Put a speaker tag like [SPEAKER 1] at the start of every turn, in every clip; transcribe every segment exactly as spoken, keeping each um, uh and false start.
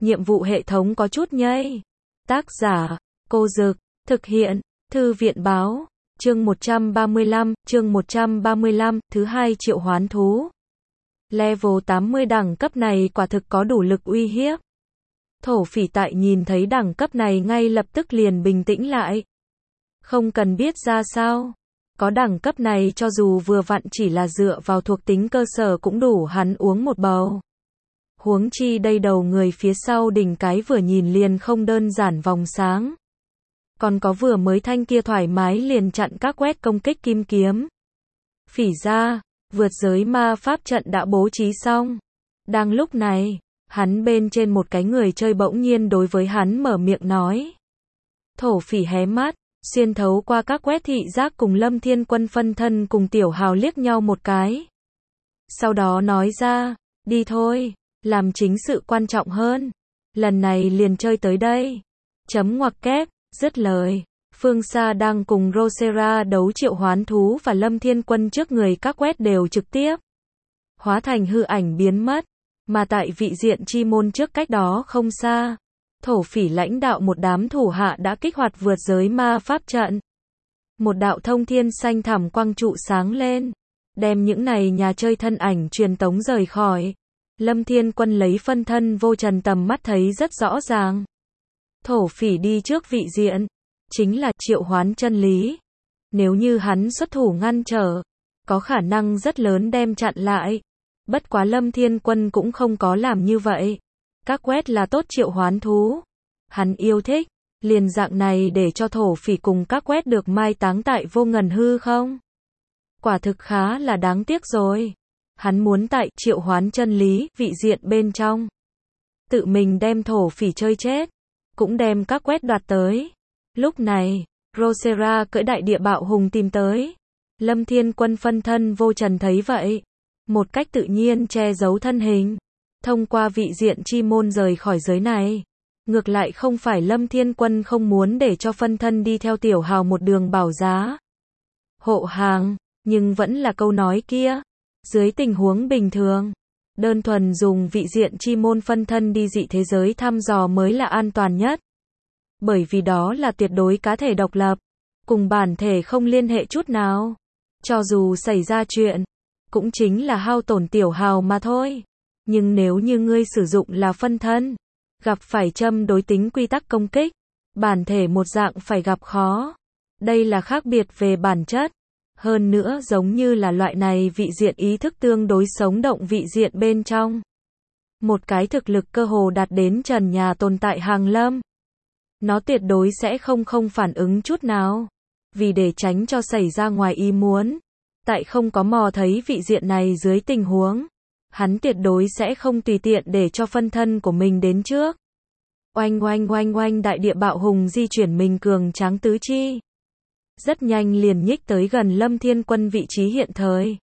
[SPEAKER 1] nhiệm vụ hệ thống có chút nhây. Tác giả, Cô Dực, thực hiện, Thư viện báo, chương một trăm ba mươi lăm, chương một trăm ba mươi lăm, thứ hai triệu hoán thú. Level tám mươi đẳng cấp này quả thực có đủ lực uy hiếp. Thổ phỉ tại nhìn thấy đẳng cấp này ngay lập tức liền bình tĩnh lại. Không cần biết ra sao. Có đẳng cấp này cho dù vừa vặn chỉ là dựa vào thuộc tính cơ sở cũng đủ hắn uống một bầu. Huống chi đây đầu người phía sau đỉnh cái vừa nhìn liền không đơn giản vòng sáng. Còn có vừa mới thanh kia thoải mái liền chặn các quét công kích kim kiếm. Phỉ ra, vượt giới ma pháp trận đã bố trí xong. Đang lúc này, hắn bên trên một cái người chơi bỗng nhiên đối với hắn mở miệng nói. Thổ phỉ hé mắt, xuyên thấu qua các quét thị giác cùng Lâm Thiên Quân phân thân cùng Tiểu Hào liếc nhau một cái. Sau đó nói ra, đi thôi, làm chính sự quan trọng hơn. Lần này liền chơi tới đây. Chấm ngoặc kép, dứt lời. Phương xa đang cùng Rosera đấu triệu hoán thú và Lâm Thiên Quân trước người các quét đều trực tiếp hóa thành hư ảnh biến mất. Mà tại vị diện chi môn trước cách đó không xa, thổ phỉ lãnh đạo một đám thủ hạ đã kích hoạt vượt giới ma pháp trận. Một đạo thông thiên xanh thẳm quang trụ sáng lên, đem những này nhà chơi thân ảnh truyền tống rời khỏi. Lâm Thiên Quân lấy phân thân vô trần tầm mắt thấy rất rõ ràng. Thổ phỉ đi trước vị diện, chính là triệu hoán chân lý. Nếu như hắn xuất thủ ngăn trở, có khả năng rất lớn đem chặn lại. Bất quá Lâm Thiên Quân cũng không có làm như vậy. Các quét là tốt triệu hoán thú. Hắn yêu thích, liền dạng này để cho thổ phỉ cùng các quét được mai táng tại vô ngần hư không? Quả thực khá là đáng tiếc rồi. Hắn muốn tại triệu hoán chân lý, vị diện bên trong. Tự mình đem thổ phỉ chơi chết, cũng đem các quét đoạt tới. Lúc này, Rosera cưỡi đại địa bạo hùng tìm tới. Lâm Thiên Quân phân thân vô trần thấy vậy. Một cách tự nhiên che giấu thân hình. Thông qua vị diện chi môn rời khỏi giới này. Ngược lại không phải Lâm Thiên Quân không muốn để cho phân thân đi theo Tiểu Hào một đường bảo giá. Hộ hàng, nhưng vẫn là câu nói kia. Dưới tình huống bình thường, đơn thuần dùng vị diện chi môn phân thân đi dị thế giới thăm dò mới là an toàn nhất. Bởi vì đó là tuyệt đối cá thể độc lập, cùng bản thể không liên hệ chút nào. Cho dù xảy ra chuyện, cũng chính là hao tổn Tiểu Hào mà thôi. Nhưng nếu như ngươi sử dụng là phân thân, gặp phải châm đối tính quy tắc công kích, bản thể một dạng phải gặp khó. Đây là khác biệt về bản chất. Hơn nữa giống như là loại này vị diện ý thức tương đối sống động vị diện bên trong. Một cái thực lực cơ hồ đạt đến trần nhà tồn tại hàng lâm. Nó tuyệt đối sẽ không không phản ứng chút nào. Vì để tránh cho xảy ra ngoài ý muốn. Tại không có mò thấy vị diện này dưới tình huống. Hắn tuyệt đối sẽ không tùy tiện để cho phân thân của mình đến trước. Oanh oanh oanh oanh đại địa bạo hùng di chuyển mình cường tráng tứ chi. Rất nhanh liền nhích tới gần Lâm Thiên Quân vị trí hiện thời.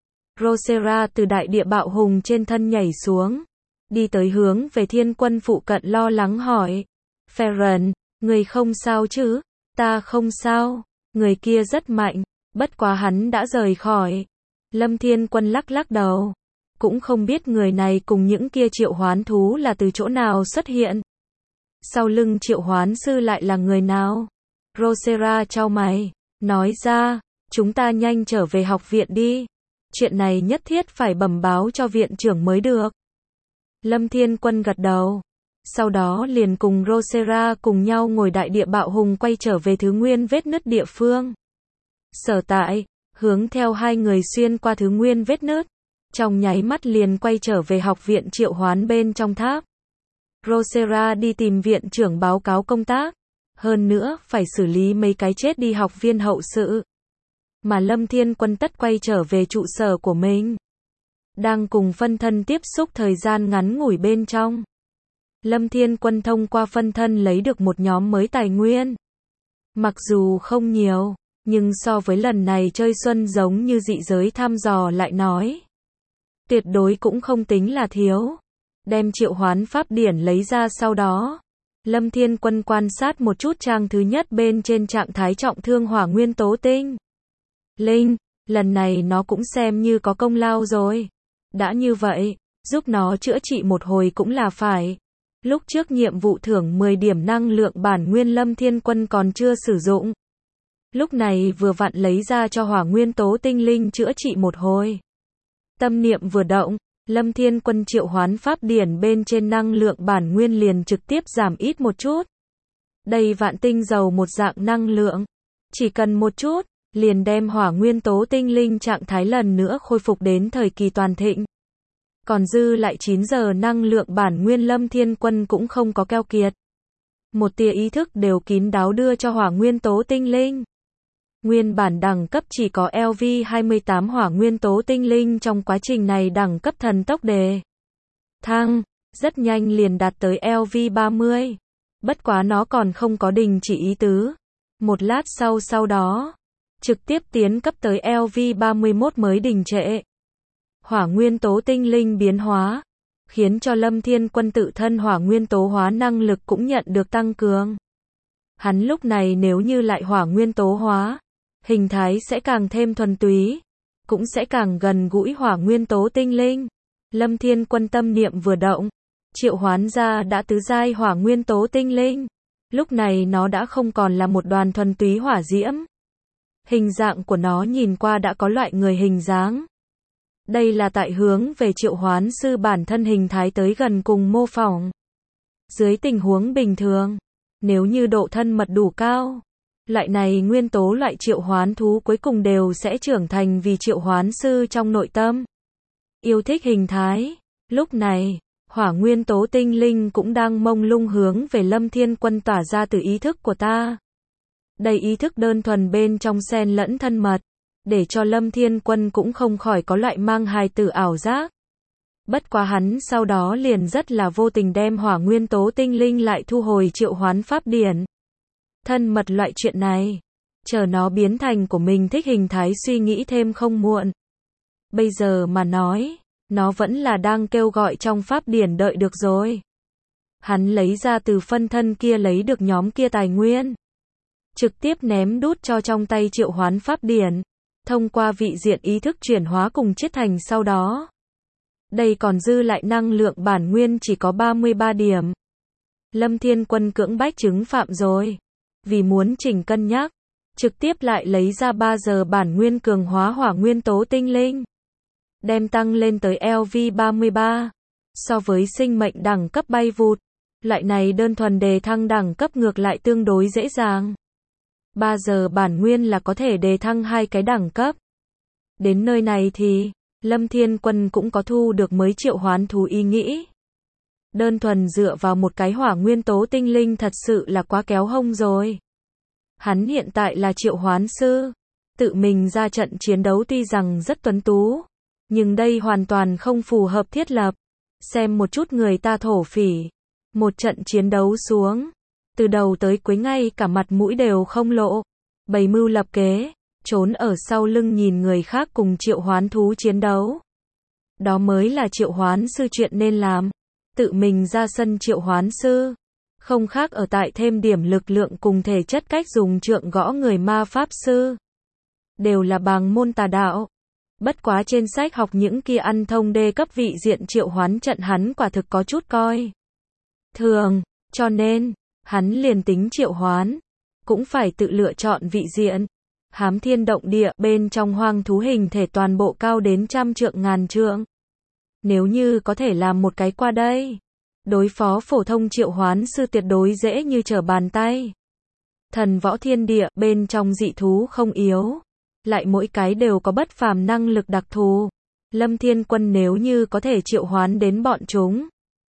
[SPEAKER 1] Rosera từ đại địa bạo hùng trên thân nhảy xuống. Đi tới hướng về Thiên Quân phụ cận lo lắng hỏi. Farron, người không sao chứ? Ta không sao. Người kia rất mạnh. Bất quá hắn đã rời khỏi. Lâm Thiên Quân lắc lắc đầu. Cũng không biết người này cùng những kia triệu hoán thú là từ chỗ nào xuất hiện. Sau lưng triệu hoán sư lại là người nào? Rosera chau mày, nói ra, chúng ta nhanh trở về học viện đi. Chuyện này nhất thiết phải bẩm báo cho viện trưởng mới được. Lâm Thiên Quân gật đầu. Sau đó liền cùng Rosera cùng nhau ngồi đại địa bạo hùng quay trở về thứ nguyên vết nứt địa phương. Sở tại, hướng theo hai người xuyên qua thứ nguyên vết nứt. Trong nháy mắt liền quay trở về học viện triệu hoán bên trong tháp. Rosera đi tìm viện trưởng báo cáo công tác. Hơn nữa, phải xử lý mấy cái chết đi học viên hậu sự. Mà Lâm Thiên Quân tất quay trở về trụ sở của mình. Đang cùng phân thân tiếp xúc thời gian ngắn ngủi bên trong. Lâm Thiên Quân thông qua phân thân lấy được một nhóm mới tài nguyên. Mặc dù không nhiều, nhưng so với lần này chơi xuân giống như dị giới thăm dò lại nói. Tuyệt đối cũng không tính là thiếu. Đem triệu hoán pháp điển lấy ra sau đó. Lâm Thiên Quân quan sát một chút trang thứ nhất bên trên trạng thái trọng thương hỏa nguyên tố tinh. Linh, lần này nó cũng xem như có công lao rồi. Đã như vậy, giúp nó chữa trị một hồi cũng là phải. Lúc trước nhiệm vụ thưởng mười điểm năng lượng bản nguyên Lâm Thiên Quân còn chưa sử dụng. Lúc này vừa vặn lấy ra cho hỏa nguyên tố tinh linh chữa trị một hồi. Tâm niệm vừa động, Lâm Thiên Quân triệu hoán pháp điển bên trên năng lượng bản nguyên liền trực tiếp giảm ít một chút. Đây vạn tinh dầu một dạng năng lượng. Chỉ cần một chút, liền đem hỏa nguyên tố tinh linh trạng thái lần nữa khôi phục đến thời kỳ toàn thịnh. Còn dư lại chín giờ năng lượng bản nguyên Lâm Thiên Quân cũng không có keo kiệt. Một tia ý thức đều kín đáo đưa cho hỏa nguyên tố tinh linh. Nguyên bản đẳng cấp chỉ có L V hai mươi tám hỏa nguyên tố tinh linh trong quá trình này đẳng cấp thần tốc đề thăng, rất nhanh liền đạt tới L V ba mươi. Bất quá nó còn không có đình chỉ ý tứ. Một lát sau sau đó, trực tiếp tiến cấp tới L V ba mươi mốt mới đình trệ. Hỏa nguyên tố tinh linh biến hóa, khiến cho Lâm Thiên Quân tự thân hỏa nguyên tố hóa năng lực cũng nhận được tăng cường. Hắn lúc này nếu như lại hỏa nguyên tố hóa, hình thái sẽ càng thêm thuần túy, cũng sẽ càng gần gũi hỏa nguyên tố tinh linh. Lâm Thiên Quân tâm niệm vừa động, triệu hoán ra đã tứ giai hỏa nguyên tố tinh linh. Lúc này nó đã không còn là một đoàn thuần túy hỏa diễm. Hình dạng của nó nhìn qua đã có loại người hình dáng. Đây là tại hướng về triệu hoán sư bản thân hình thái tới gần cùng mô phỏng. Dưới tình huống bình thường, nếu như độ thân mật đủ cao, loại này nguyên tố loại triệu hoán thú cuối cùng đều sẽ trưởng thành vì triệu hoán sư trong nội tâm. Yêu thích hình thái. Lúc này, hỏa nguyên tố tinh linh cũng đang mông lung hướng về Lâm Thiên Quân tỏa ra từ ý thức của ta. Đây ý thức đơn thuần bên trong xen lẫn thân mật, để cho Lâm Thiên Quân cũng không khỏi có loại mang hài tử ảo giác. Bất quá hắn sau đó liền rất là vô tình đem hỏa nguyên tố tinh linh lại thu hồi triệu hoán pháp điển. Thân mật loại chuyện này, chờ nó biến thành của mình thích hình thái suy nghĩ thêm không muộn. Bây giờ mà nói, nó vẫn là đang kêu gọi trong pháp điển đợi được rồi. Hắn lấy ra từ phân thân kia lấy được nhóm kia tài nguyên, trực tiếp ném đút cho trong tay triệu hoán pháp điển, thông qua vị diện ý thức chuyển hóa cùng chiết thành sau đó. Đây còn dư lại năng lượng bản nguyên chỉ có ba mươi ba điểm. Lâm Thiên Quân cưỡng bách chứng phạm rồi. Vì muốn chỉnh cân nhắc, trực tiếp lại lấy ra ba giờ bản nguyên cường hóa hỏa nguyên tố tinh linh. Đem tăng lên tới L V ba mươi ba. So với sinh mệnh đẳng cấp bay vụt, loại này đơn thuần đề thăng đẳng cấp ngược lại tương đối dễ dàng. ba giờ bản nguyên là có thể đề thăng hai cái đẳng cấp. Đến nơi này thì, Lâm Thiên Quân cũng có thu được mới triệu hoán thú ý nghĩ. Đơn thuần dựa vào một cái hỏa nguyên tố tinh linh thật sự là quá kéo hông rồi. Hắn hiện tại là triệu hoán sư, tự mình ra trận chiến đấu tuy rằng rất tuấn tú, nhưng đây hoàn toàn không phù hợp thiết lập. Xem một chút người ta thổ phỉ, một trận chiến đấu xuống, từ đầu tới cuối ngay cả mặt mũi đều không lộ, bày mưu lập kế, trốn ở sau lưng nhìn người khác cùng triệu hoán thú chiến đấu. Đó mới là triệu hoán sư chuyện nên làm. Tự mình ra sân triệu hoán sư, không khác ở tại thêm điểm lực lượng cùng thể chất cách dùng trượng gõ người ma pháp sư. Đều là bàng môn tà đạo. Bất quá trên sách học những kia ăn thông đê cấp vị diện triệu hoán trận hắn quả thực có chút coi thường, cho nên, hắn liền tính triệu hoán, cũng phải tự lựa chọn vị diện. Hám thiên động địa bên trong hoang thú hình thể toàn bộ cao đến trăm trượng ngàn trượng. Nếu như có thể làm một cái qua đây, đối phó phổ thông triệu hoán sư tuyệt đối dễ như trở bàn tay. Thần võ thiên địa bên trong dị thú không yếu, lại mỗi cái đều có bất phàm năng lực đặc thù. Lâm Thiên Quân nếu như có thể triệu hoán đến bọn chúng,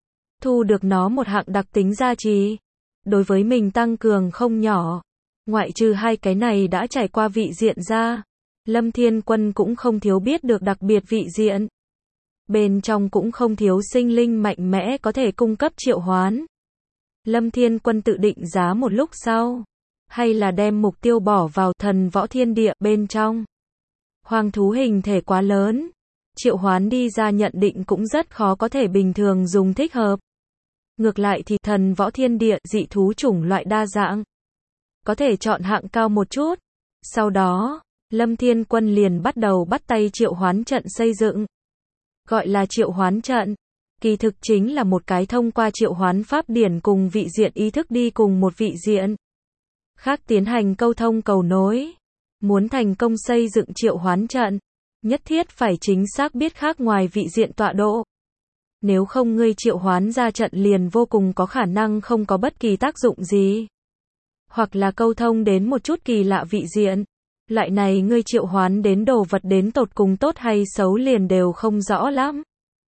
[SPEAKER 1] thu được nó một hạng đặc tính gia trì, đối với mình tăng cường không nhỏ. Ngoại trừ hai cái này đã trải qua vị diện ra, Lâm Thiên Quân cũng không thiếu biết được đặc biệt vị diện. Bên trong cũng không thiếu sinh linh mạnh mẽ có thể cung cấp triệu hoán. Lâm Thiên Quân tự định giá một lúc sau, hay là đem mục tiêu bỏ vào thần võ thiên địa bên trong. Hoang thú hình thể quá lớn, triệu hoán đi ra nhận định cũng rất khó có thể bình thường dùng thích hợp. Ngược lại thì thần võ thiên địa dị thú chủng loại đa dạng, có thể chọn hạng cao một chút. Sau đó, Lâm Thiên Quân liền bắt đầu bắt tay triệu hoán trận xây dựng. Gọi là triệu hoán trận. Kỳ thực chính là một cái thông qua triệu hoán pháp điển cùng vị diện ý thức đi cùng một vị diện khác tiến hành câu thông cầu nối. Muốn thành công xây dựng triệu hoán trận, nhất thiết phải chính xác biết khác ngoài vị diện tọa độ. Nếu không ngươi triệu hoán ra trận liền vô cùng có khả năng không có bất kỳ tác dụng gì. Hoặc là câu thông đến một chút kỳ lạ vị diện. Loại này ngươi triệu hoán đến đồ vật đến tột cùng tốt hay xấu liền đều không rõ lắm.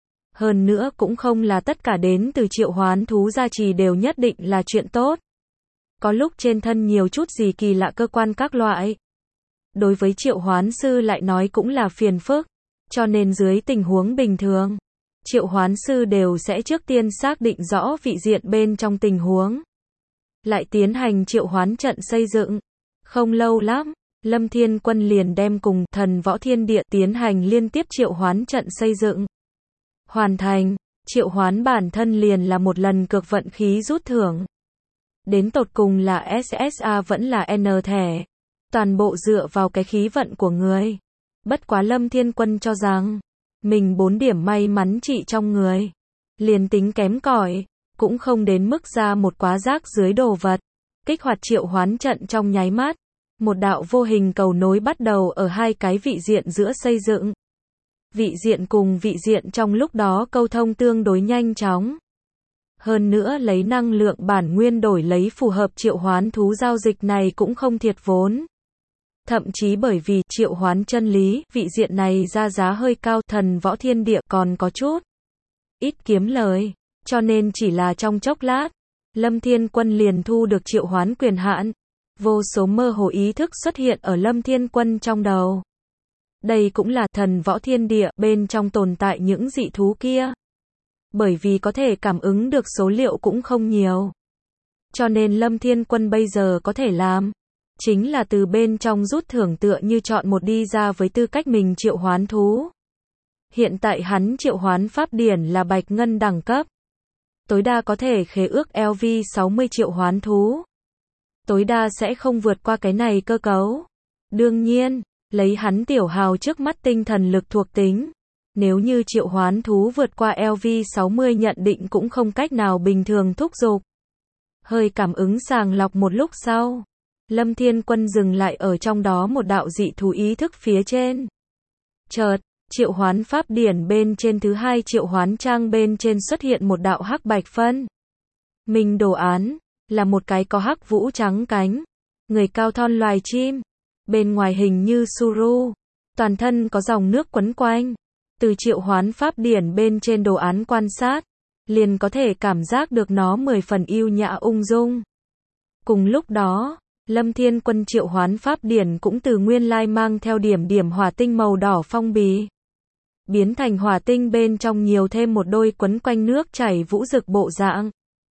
[SPEAKER 1] Hơn nữa cũng không là tất cả đến từ triệu hoán thú gia trì đều nhất định là chuyện tốt. Có lúc trên thân nhiều chút gì kỳ lạ cơ quan các loại. Đối với triệu hoán sư lại nói cũng là phiền phức. Cho nên dưới tình huống bình thường, triệu hoán sư đều sẽ trước tiên xác định rõ vị diện bên trong tình huống. Lại tiến hành triệu hoán trận xây dựng. Không lâu lắm, Lâm Thiên Quân liền đem cùng thần võ thiên địa tiến hành liên tiếp triệu hoán trận xây dựng. Hoàn thành, triệu hoán bản thân liền là một lần cược vận khí rút thưởng. Đến tột cùng là ét ét a vẫn là N thẻ. Toàn bộ dựa vào cái khí vận của người. Bất quá Lâm Thiên Quân cho rằng, mình bốn điểm may mắn trị trong người. Liền tính kém cỏi, cũng không đến mức ra một quá rác dưới đồ vật. Kích hoạt triệu hoán trận trong nháy mắt. Một đạo vô hình cầu nối bắt đầu ở hai cái vị diện giữa xây dựng. Vị diện cùng vị diện trong lúc đó câu thông tương đối nhanh chóng. Hơn nữa lấy năng lượng bản nguyên đổi lấy phù hợp triệu hoán thú giao dịch này cũng không thiệt vốn. Thậm chí bởi vì triệu hoán chân lý, vị diện này ra giá hơi cao, thần võ thiên địa còn có chút ít kiếm lời. Cho nên chỉ là trong chốc lát, Lâm Thiên Quân liền thu được triệu hoán quyền hạn. Vô số mơ hồ ý thức xuất hiện ở Lâm Thiên Quân trong đầu. Đây cũng là thần võ thiên địa bên trong tồn tại những dị thú kia. Bởi vì có thể cảm ứng được số liệu cũng không nhiều. Cho nên Lâm Thiên Quân bây giờ có thể làm, chính là từ bên trong rút thưởng tựa như chọn một đi ra với tư cách mình triệu hoán thú. Hiện tại hắn triệu hoán pháp điển là bạch ngân đẳng cấp. Tối đa có thể khế ước L V sáu mươi triệu hoán thú. Tối đa sẽ không vượt qua cái này cơ cấu. Đương nhiên, lấy hắn tiểu hào trước mắt tinh thần lực thuộc tính. Nếu như triệu hoán thú vượt qua L V sáu mươi nhận định cũng không cách nào bình thường thúc giục. Hơi cảm ứng sàng lọc một lúc sau. Lâm Thiên Quân dừng lại ở trong đó một đạo dị thú ý thức phía trên. Chợt, triệu hoán pháp điển bên trên thứ hai triệu hoán trang bên trên xuất hiện một đạo hắc bạch phân. Mình đồ án, là một cái có hắc vũ trắng cánh. Người cao thon loài chim. Bên ngoài hình như Suru. Toàn thân có dòng nước quấn quanh. Từ triệu hoán pháp điển bên trên đồ án quan sát, liền có thể cảm giác được nó mười phần yêu nhã ung dung. Cùng lúc đó, Lâm Thiên Quân triệu hoán pháp điển cũng từ nguyên lai mang theo điểm điểm hỏa tinh màu đỏ phong bì. Biến thành hỏa tinh bên trong nhiều thêm một đôi quấn quanh nước chảy vũ rực bộ dạng.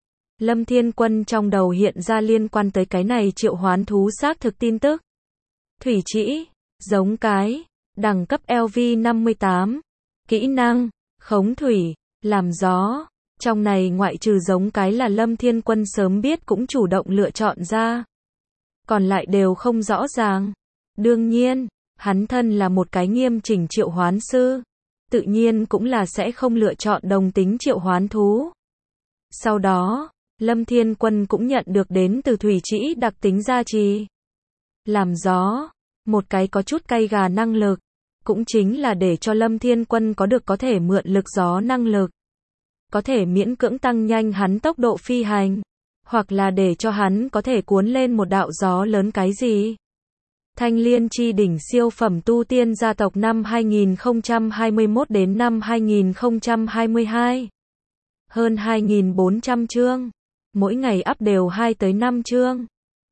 [SPEAKER 1] Lâm Thiên Quân trong đầu hiện ra liên quan tới cái này triệu hoán thú xác thực tin tức. Thủy trĩ, giống cái, đẳng cấp L V năm mươi tám. Kỹ năng, khống thủy, làm gió. Trong này ngoại trừ giống cái là Lâm Thiên Quân sớm biết cũng chủ động lựa chọn ra. Còn lại đều không rõ ràng. Đương nhiên, hắn thân là một cái nghiêm chỉnh triệu hoán sư. Tự nhiên cũng là sẽ không lựa chọn đồng tính triệu hoán thú. Sau đó, Lâm Thiên Quân cũng nhận được đến từ thủy trĩ đặc tính gia trì. Làm gió, một cái có chút cay gà năng lực. Cũng chính là để cho Lâm Thiên Quân có được có thể mượn lực gió năng lực. Có thể miễn cưỡng tăng nhanh hắn tốc độ phi hành. Hoặc là để cho hắn có thể cuốn lên một đạo gió lớn cái gì. Thanh Liên chi đỉnh siêu phẩm tu tiên gia tộc năm hai nghìn không trăm hai mươi mốt đến năm hai nghìn không trăm hai mươi hai. Hơn hai nghìn bốn trăm chương. Mỗi ngày up đều hai tới năm chương.